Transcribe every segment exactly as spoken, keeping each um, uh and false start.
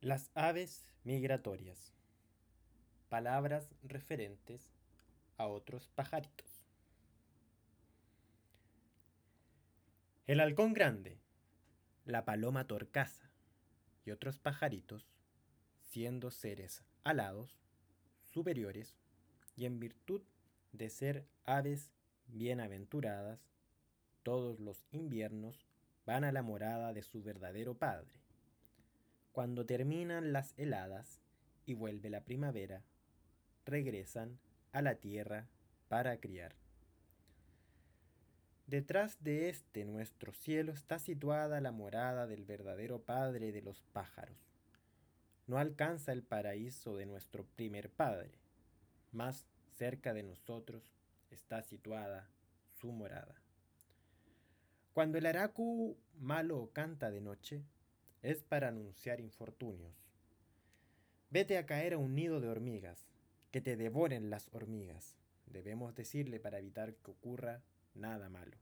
Las aves migratorias. Palabras referentes a otros pajaritos. El halcón grande, la paloma torcaza y otros pajaritos, siendo seres alados, superiores, y en virtud de ser aves bienaventuradas, todos los inviernos van a la morada de su verdadero padre. Cuando terminan las heladas y vuelve la primavera, regresan a la tierra para criar. Detrás de este nuestro cielo está situada la morada del verdadero padre de los pájaros. No alcanza el paraíso de nuestro primer padre, más cerca de nosotros está situada su morada. Cuando el aracu malo canta de noche, es para anunciar infortunios. Vete a caer a un nido de hormigas, que te devoren las hormigas, debemos decirle para evitar que ocurra nada malo.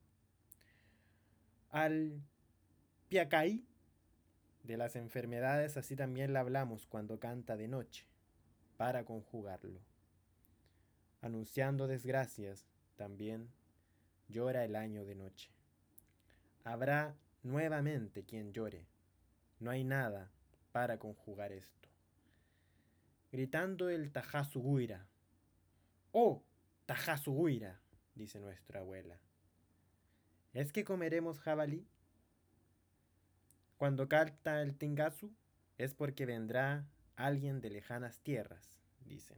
Al piacay de las enfermedades así también le hablamos cuando canta de noche, para conjugarlo. Anunciando desgracias, también llora el año de noche. Habrá nuevamente quien llore. No hay nada para conjugar esto. Gritando el Tajazuguira. ¡Oh, Tajazuguira!, dice nuestra abuela. ¿Es que comeremos jabalí? Cuando canta el Tingazu, es porque vendrá alguien de lejanas tierras, dicen.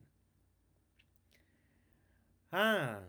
Ah,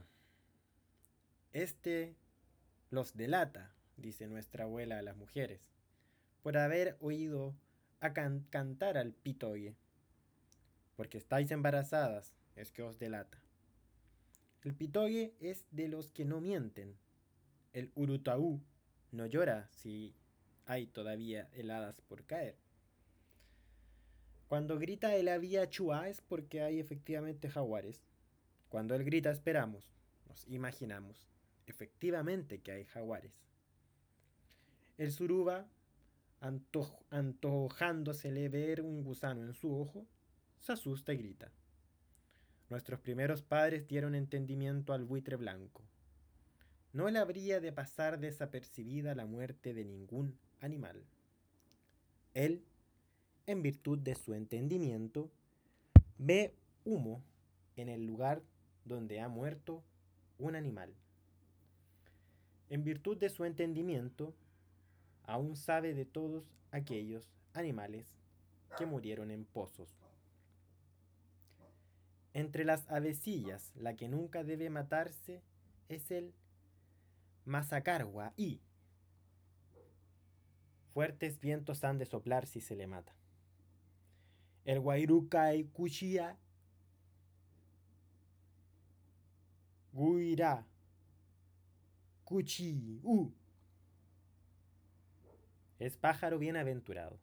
este los delata, dice nuestra abuela a las mujeres, por haber oído a can- cantar al pitoye. Porque estáis embarazadas, es que os delata. El pitoye es de los que no mienten. El urutaú no llora si hay todavía heladas por caer. Cuando grita el avía chua es porque hay efectivamente jaguares. Cuando él grita esperamos, nos imaginamos efectivamente que hay jaguares. El suruba, antoj antojándosele ver un gusano en su ojo, se asusta y grita. Nuestros primeros padres dieron entendimiento al buitre blanco. No le habría de pasar desapercibida la muerte de ningún animal. Él, en virtud de su entendimiento, ve humo en el lugar donde ha muerto un animal. En virtud de su entendimiento, aún sabe de todos aquellos animales que murieron en pozos. Entre las avecillas, la que nunca debe matarse es el mazacargua y fuertes vientos han de soplar si se le mata. El guairucay cuchilla guirá cuchi u es pájaro bienaventurado.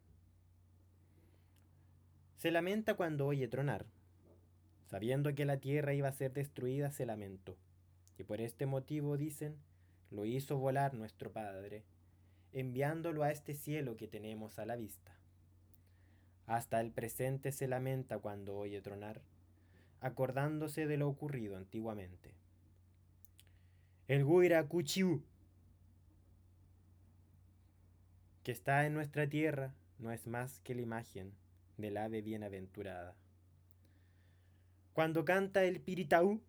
Se lamenta cuando oye tronar. Sabiendo que la tierra iba a ser destruida, se lamentó. Y por este motivo, dicen, lo hizo volar nuestro Padre, enviándolo a este cielo que tenemos a la vista. Hasta el presente se lamenta cuando oye tronar, acordándose de lo ocurrido antiguamente. El Guira Cuchiú, que está en nuestra tierra, no es más que la imagen del ave bienaventurada. Cuando canta el Piritaú,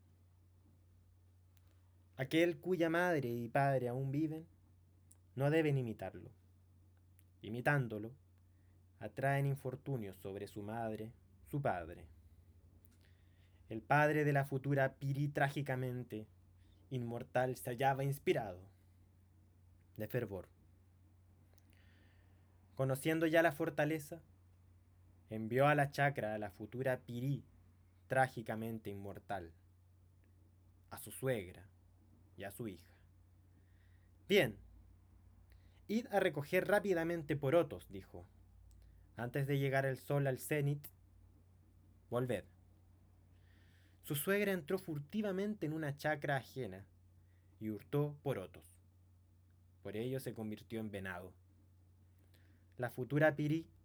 aquel cuya madre y padre aún viven, no deben imitarlo. Imitándolo, atraen infortunios sobre su madre, su padre. El padre de la futura Piri trágicamente inmortal se hallaba inspirado de fervor. Conociendo ya la fortaleza, envió a la chacra a la futura Piri trágicamente inmortal, a su suegra y a su hija. Bien, id a recoger rápidamente porotos, dijo. Antes de llegar el sol al cenit, volved. Su suegra entró furtivamente en una chacra ajena y hurtó porotos. Por ello se convirtió en venado. La futura Piri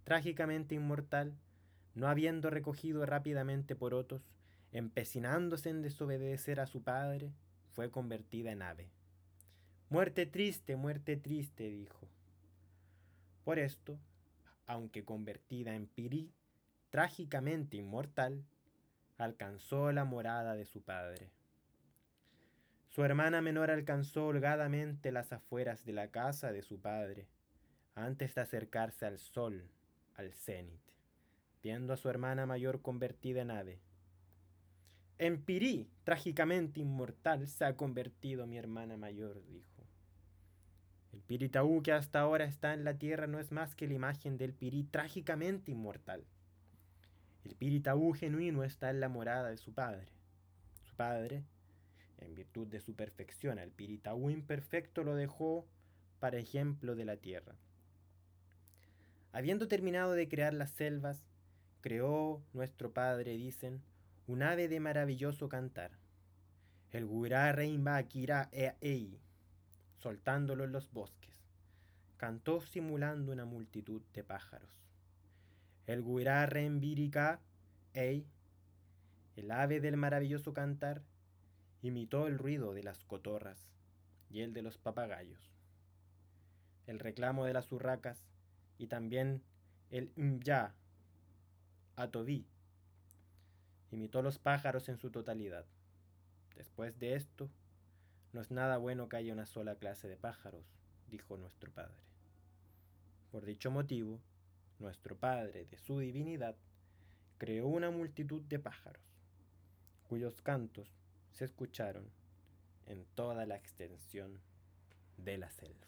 trágicamente inmortal, no habiendo recogido rápidamente porotos, empecinándose en desobedecer a su padre, fue convertida en ave. Muerte triste, muerte triste, dijo. Por esto, aunque convertida en pirí, trágicamente inmortal, alcanzó la morada de su padre. Su hermana menor alcanzó holgadamente las afueras de la casa de su padre, antes de acercarse al sol, al cenit, viendo a su hermana mayor convertida en ave. En pirí, trágicamente inmortal, se ha convertido mi hermana mayor, dijo. El Piritaú que hasta ahora está en la tierra no es más que la imagen del pirí trágicamente inmortal. El Piritaú genuino está en la morada de su padre. Su padre, en virtud de su perfección, al Piritaú imperfecto lo dejó para ejemplo de la tierra. Habiendo terminado de crear las selvas, creó nuestro padre, dicen, un ave de maravilloso cantar, el guirá reimba kira e ei, soltándolo en los bosques, cantó simulando una multitud de pájaros. El guirá reimbirica ei, el ave del maravilloso cantar, imitó el ruido de las cotorras y el de los papagayos, el reclamo de las urracas y también el mya, atobí, imitó los pájaros en su totalidad. Después de esto, no es nada bueno que haya una sola clase de pájaros, dijo nuestro padre. Por dicho motivo, nuestro padre, de su divinidad, creó una multitud de pájaros, cuyos cantos se escucharon en toda la extensión de la selva.